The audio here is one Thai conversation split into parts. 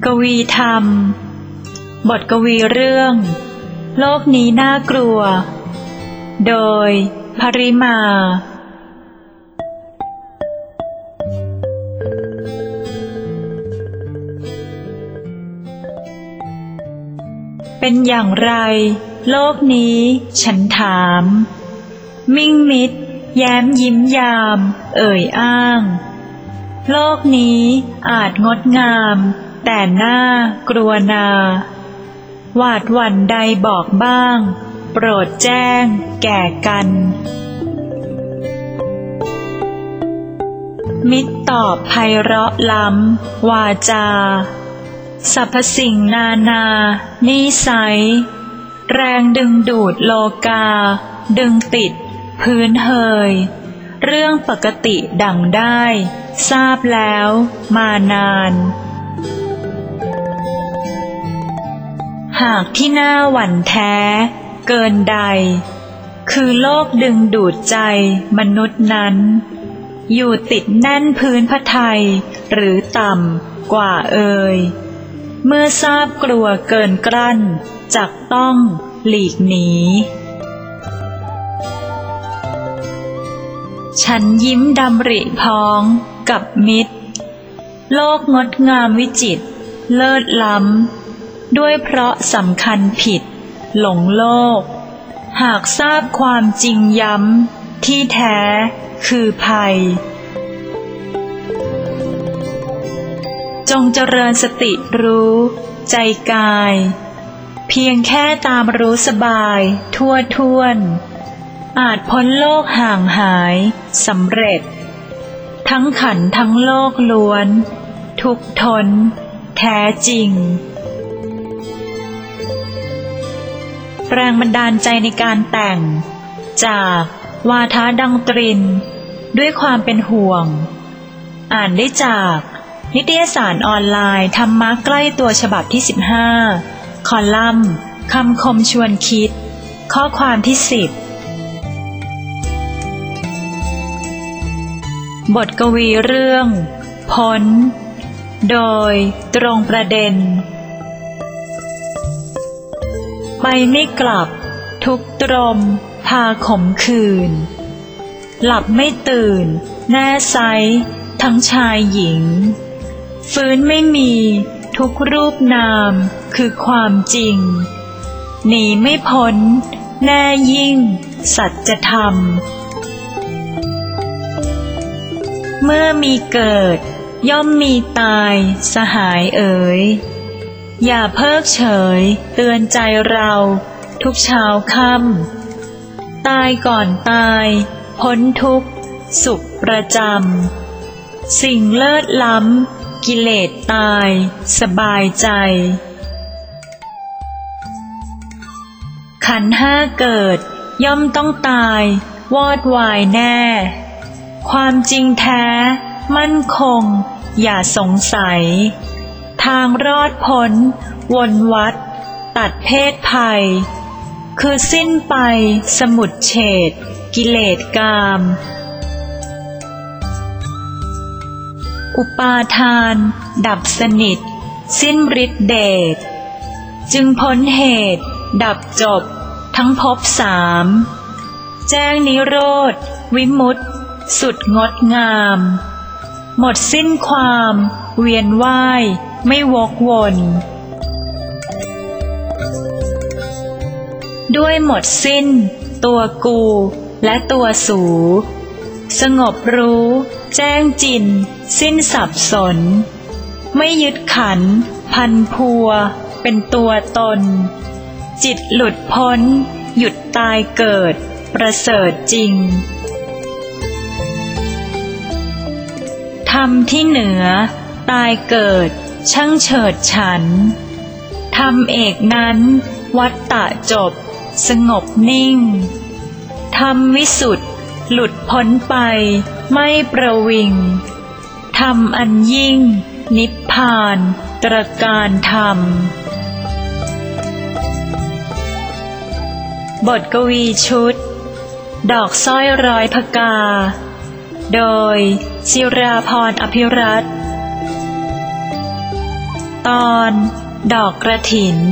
กวีธรรมบทกวีเรื่องโลกนี้น่ากลัวโดยภริมาเป็นอย่างไรโลกนี้ฉันถามมิ่งมิดแย้มยิ้มยามเอ่ยอ้างโลกนี้อาจงดงามแต่น่ากลัวนาหวาดหวั่นใดบอกบ้างโปรดแจ้งแก่กันมิตรตอบไพเราะล้ำวาจาสรรพสิ่งนานานิสัยแรงดึงดูดโลกาดึงติดพื้นเฮยเรื่องปกติดังได้ทราบแล้วมานานหากที่น่าหวั่นแท้เกินใดคือโลกดึงดูดใจมนุษย์นั้นอยู่ติดแน่นพื้นพระทัยหรือต่ำกว่าเอ่ยเมื่อทราบกลัวเกินกลั้นจักต้องหลีกหนีฉันยิ้มดำริพ้องกับมิตรโลกงดงามวิจิตรเลิศล้ำด้วยเพราะสำคัญผิดหลงโลกหากทราบความจริงย้ำที่แท้คือภัยจงเจริญสติรู้ใจกายเพียงแค่ตามรู้สบายทั่วท้วนอาจพ้นโลกห่างหายสำเร็จทั้งขันธ์ทั้งโลกล้วนทุกข์ทนแท้จริงแรงบันดาลใจในการแต่งจากวาทะดังตรินด้วยความเป็นห่วงอ่านได้จากนิตยสารออนไลน์ธรรมะใกล้ตัวฉบับที่15คอลัมน์คำคมชวนคิดข้อความที่10บทกวีเรื่องพ้นโดยตรงประเด็นไปไม่กลับทุกตรมพาขมขื่นหลับไม่ตื่นแน่ไซทั้งชายหญิงฟื้นไม่มีทุกรูปนามคือความจริงหนีไม่พ้นแน่ยิ่งสัจธรรมเมื่อมีเกิดย่อมมีตายสหายเอ๋ยอย่าเพิกเฉยเตือนใจเราทุกเช้าค่ำตายก่อนตายพ้นทุกข์สุขประจำสิ่งเลิศล้ำกิเลสตายสบายใจขันธ์ห้าเกิดย่อมต้องตายวอดวายแน่ความจริงแท้มั่นคงอย่าสงสัยทางรอดพ้นวนวัฏตัดเพศภัยคือสิ้นไปสมุจเฉทกิเลสกามอุปาทานดับสนิทสิ้นฤทธิเดชจึงพ้นเหตุดับจบทั้งภพสามแจ้งนิโรธวิมุตติสุดงดงามหมดสิ้นความเวียนว่ายไม่วกวนด้วยหมดสิ้นตัวกูและตัวสูสงบรู้แจ้งจินสิ้นสับสนไม่ยึดขันธ์พันพัวเป็นตัวตนจิตหลุดพ้นหยุดตายเกิดประเสริฐจริงธรรมที่เหนือตายเกิดช่างเฉิดฉันธรรมเอกนั้นวัฏฏะจบสงบนิ่งธรรมวิสุทธิ์หลุดพ้นไปไม่ประวิงธรรมอันยิ่งนิพพานตระการธรรมบทกวีชุดดอกสร้อยร้อยพกาโดยศิราพรอภิรัตน์ตอนดอกกระถิน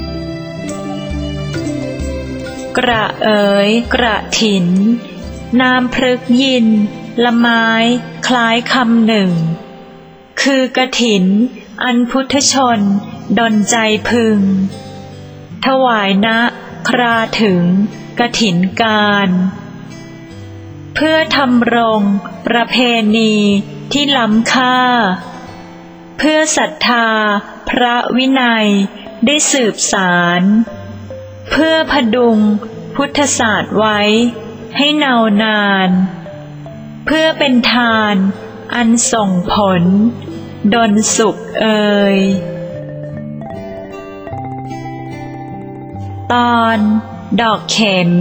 กระเอ๋ยกระถินน้ำพฤกษ์ยินละไม้คล้ายคำหนึ่งคือกฐินอันพุทธชนดลใจพึงถวายณคราถึงกฐินการเพื่อทำรงประเพณีที่ล้ำค่าเพื่อศรัทธาพระวินัยได้สืบสารเพื่อพดุงพุทธศาสตร์ไว้ให้เนานานเพื่อเป็นทานอันส่งผลดลสุขเอ่ยตอนดอกเข็ม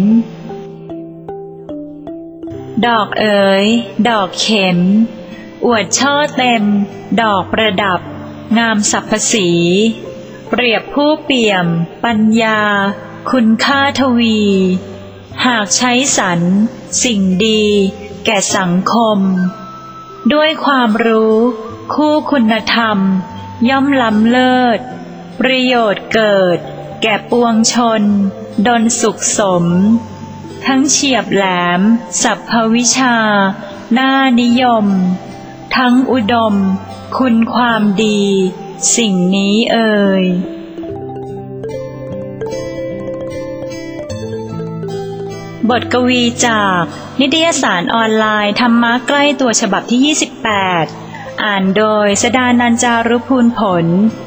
ดอกเอ๋ยดอกเข็มอวดช่อเต็มดอกประดับงามสรรพสีเปรียบผู้เปี่ยมปัญญาคุณค่าทวีหากใช้สรรสิ่งดีแก่สังคมด้วยความรู้คู่คุณธรรมย่อมล้ำเลิศประโยชน์เกิดแก่ปวงชนดลสุขสมทั้งเฉียบแหลมสรรพวิชาน่านิยมทั้งอุดมคุณความดีสิ่งนี้เอ่ยบทกวีจากนิตยสารออนไลน์ธรรมะใกล้ตัวฉบับที่ 28 อ่านโดยสดานันท์ จารุพูลผล